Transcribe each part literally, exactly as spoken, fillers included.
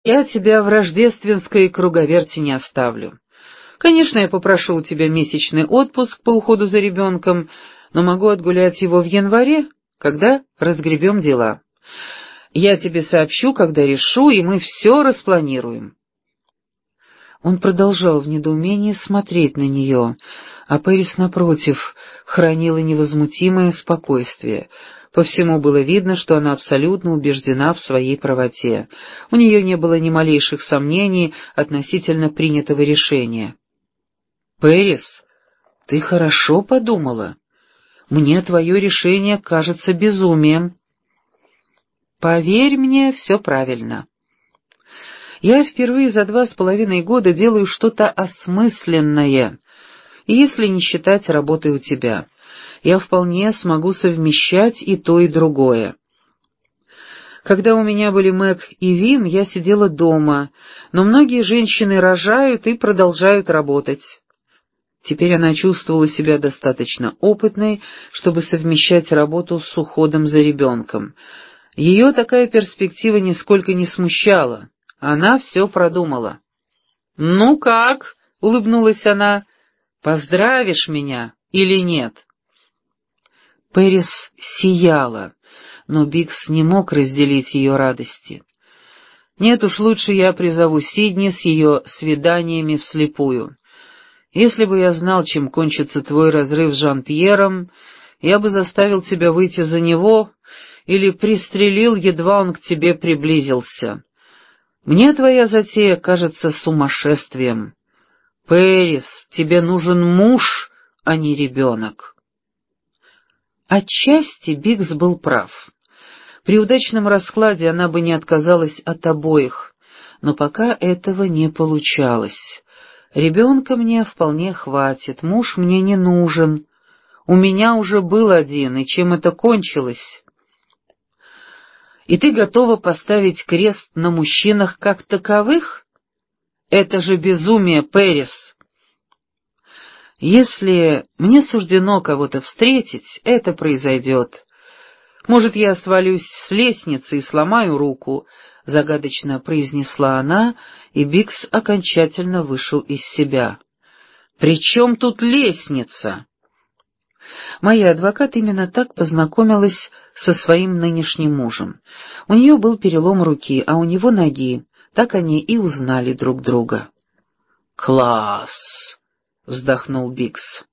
Я тебя в рождественской круговерти не оставлю. Конечно, я попрошу у тебя месячный отпуск по уходу за ребенком, но могу отгулять его в январе, когда разгребем дела. Я тебе сообщу, когда решу, и мы все распланируем». Он продолжал в недоумении смотреть на нее, а Пэрис, напротив, хранила невозмутимое спокойствие. По всему было видно, что она абсолютно убеждена в своей правоте. У нее не было ни малейших сомнений относительно принятого решения. «Пэрис, ты хорошо подумала. Мне твое решение кажется безумием». «Поверь мне, все правильно. Я впервые за два с половиной года делаю что-то осмысленное, и если не считать работы у тебя, я вполне смогу совмещать и то, и другое. Когда у меня были Мэг и Вим, я сидела дома, но многие женщины рожают и продолжают работать». Теперь она чувствовала себя достаточно опытной, чтобы совмещать работу с уходом за ребенком. Ее такая перспектива нисколько не смущала. Она все продумала. «Ну как?» — улыбнулась она. «Поздравишь меня или нет?» Пэрис сияла, но Биггс не мог разделить ее радости. «Нет уж, лучше я призову Сидни с ее свиданиями вслепую. Если бы я знал, чем кончится твой разрыв с Жан-Пьером, я бы заставил тебя выйти за него или пристрелил, едва он к тебе приблизился. Мне твоя затея кажется сумасшествием. Пэрис, тебе нужен муж, а не ребенок». Отчасти Биггс был прав. При удачном раскладе она бы не отказалась от обоих, но пока этого не получалось. Ребенка мне вполне хватит, муж мне не нужен. У меня уже был один, и чем это кончилось? И ты готова поставить крест на мужчинах как таковых? Это же безумие, Пэрис. Если мне суждено кого-то встретить, это произойдет. Может, я свалюсь с лестницы и сломаю руку, — загадочно произнесла она, и Биггс окончательно вышел из себя. «При чем тут лестница?» Моя адвокат именно так познакомилась со своим нынешним мужем. У нее был перелом руки, а у него ноги. Так они и узнали друг друга. «Класс!» — вздохнул Биггс.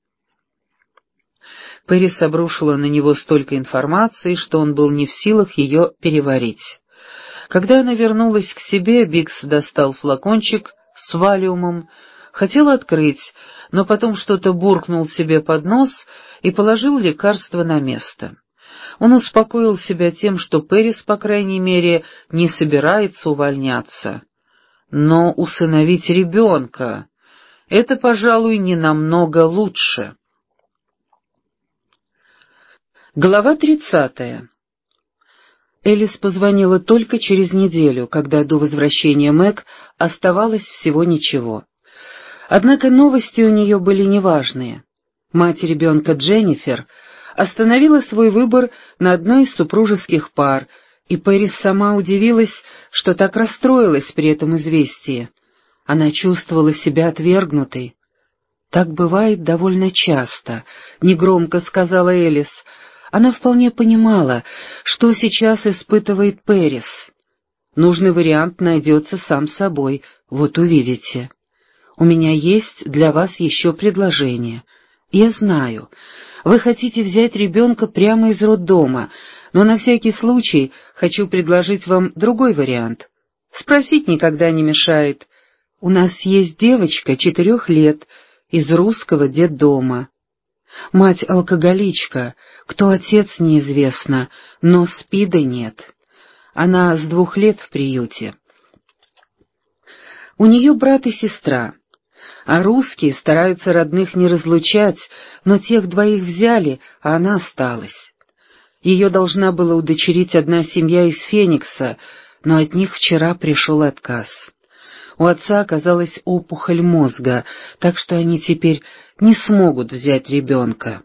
Пэрис обрушила на него столько информации, что он был не в силах ее переварить. Когда она вернулась к себе, Биггс достал флакончик с валиумом, хотел открыть, но потом что-то буркнул себе под нос и положил лекарство на место. Он успокоил себя тем, что Пэрис, по крайней мере, не собирается увольняться. Но усыновить ребенка — это, пожалуй, не намного лучше. Глава тридцатая. Элис позвонила только через неделю, когда до возвращения Мэг оставалось всего ничего. Однако новости у нее были неважные. Мать ребенка Дженнифер остановила свой выбор на одной из супружеских пар, и Пэрис сама удивилась, что так расстроилась при этом известии. Она чувствовала себя отвергнутой. «Так бывает довольно часто», — негромко сказала Элис. Она вполне понимала, что сейчас испытывает Пэрис. Нужный вариант найдется сам собой, вот увидите. У меня есть для вас еще предложение. Я знаю, вы хотите взять ребенка прямо из роддома, но на всякий случай хочу предложить вам другой вариант. Спросить никогда не мешает. У нас есть девочка четырех лет из русского детдома. Мать алкоголичка, кто отец неизвестно, но СПИДа нет. Она с двух лет в приюте. У нее брат и сестра, а русские стараются родных не разлучать, но тех двоих взяли, а она осталась. Ее должна была удочерить одна семья из Феникса, но от них вчера пришел отказ. У отца оказалась опухоль мозга, так что они теперь не смогут взять ребенка.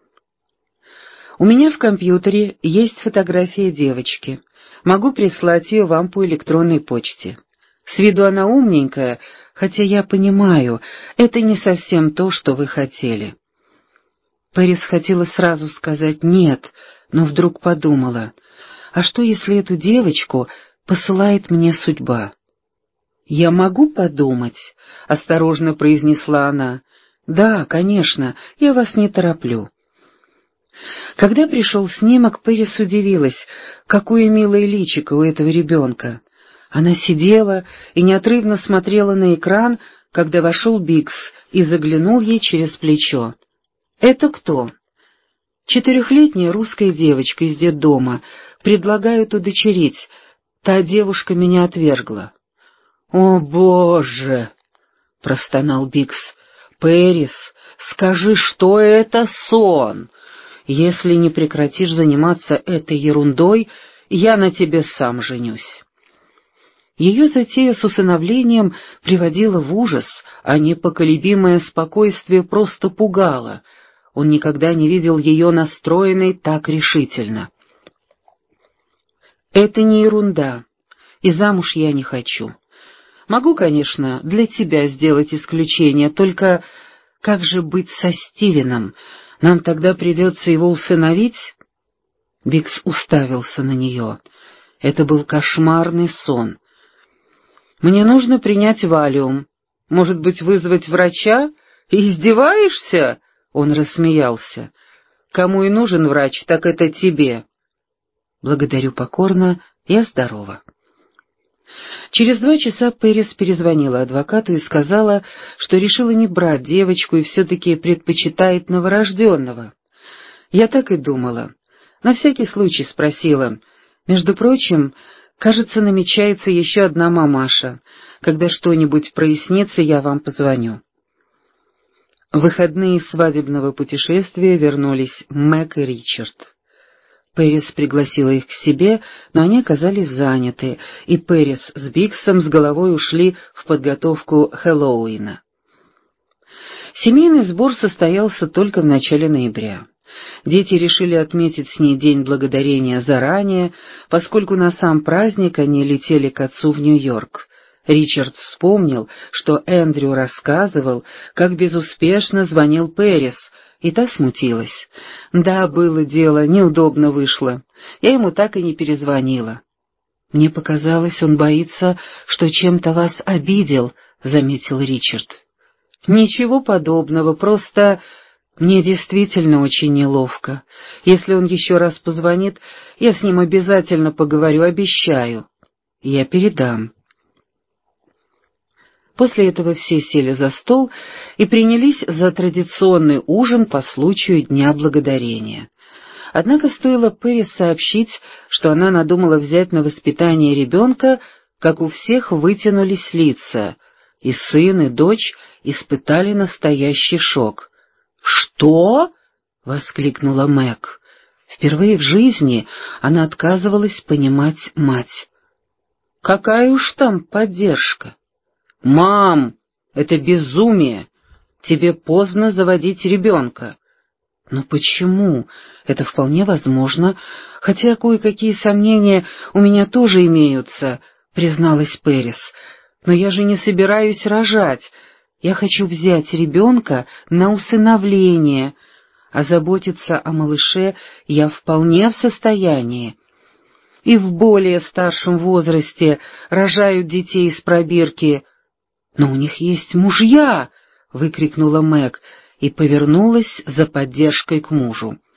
У меня в компьютере есть фотография девочки. Могу прислать ее вам по электронной почте. С виду она умненькая, хотя я понимаю, это не совсем то, что вы хотели». Пэрис хотела сразу сказать «нет», но вдруг подумала, а что, если эту девочку посылает мне судьба? «Я могу подумать?» — осторожно произнесла она. «Да, конечно, я вас не тороплю». Когда пришел снимок, Пэрис удивилась, какое милое личико у этого ребенка. Она сидела и неотрывно смотрела на экран, когда вошел Бикс и заглянул ей через плечо. «Это кто?» «Четырехлетняя русская девочка из детдома. Предлагают удочерить. Та девушка меня отвергла». «О, Боже!» — простонал Бикс. «Пэрис, скажи, что это сон? Если не прекратишь заниматься этой ерундой, я на тебе сам женюсь». Ее затея с усыновлением приводила в ужас, а непоколебимое спокойствие просто пугало. Он никогда не видел ее настроенной так решительно. «Это не ерунда, и замуж я не хочу. Могу, конечно, для тебя сделать исключение, только как же быть со Стивеном? Нам тогда придется его усыновить?» Бикс уставился на нее. Это был кошмарный сон. «Мне нужно принять валиум. Может быть, вызвать врача? Издеваешься?» Он рассмеялся. «Кому и нужен врач, так это тебе». «Благодарю покорно, я здорова». Через два часа Пэрис перезвонила адвокату и сказала, что решила не брать девочку и все-таки предпочитает новорожденного. Я так и думала. На всякий случай спросила. «Между прочим, кажется, намечается еще одна мамаша. Когда что-нибудь прояснится, я вам позвоню». В выходные свадебного путешествия вернулись Мэг и Ричард. Пэрис пригласила их к себе, но они оказались заняты, и Пэрис с Биксом с головой ушли в подготовку Хэллоуина. Семейный сбор состоялся только в начале ноября. Дети решили отметить с ней День Благодарения заранее, поскольку на сам праздник они летели к отцу в Нью-Йорк. Ричард вспомнил, что Эндрю рассказывал, как безуспешно звонил Пэрис, и та смутилась. «Да, было дело, неудобно вышло. Я ему так и не перезвонила». «Мне показалось, он боится, что чем-то вас обидел», — заметил Ричард. «Ничего подобного, просто мне действительно очень неловко. Если он еще раз позвонит, я с ним обязательно поговорю, обещаю. Я передам». После этого все сели за стол и принялись за традиционный ужин по случаю Дня Благодарения. Однако стоило Пэрис сообщить, что она надумала взять на воспитание ребенка, как у всех вытянулись лица, и сын, и дочь испытали настоящий шок. «Что?» — воскликнула Мэг. Впервые в жизни она отказывалась понимать мать. «Какая уж там поддержка? Мам, это безумие! Тебе поздно заводить ребенка». «Но почему? Это вполне возможно, хотя кое-какие сомнения у меня тоже имеются», — призналась Пэрис. «Но я же не собираюсь рожать. Я хочу взять ребенка на усыновление, а заботиться о малыше я вполне в состоянии. И в более старшем возрасте рожают детей из пробирки». «Но у них есть мужья!» — выкрикнула Мэг и повернулась за поддержкой к мужу.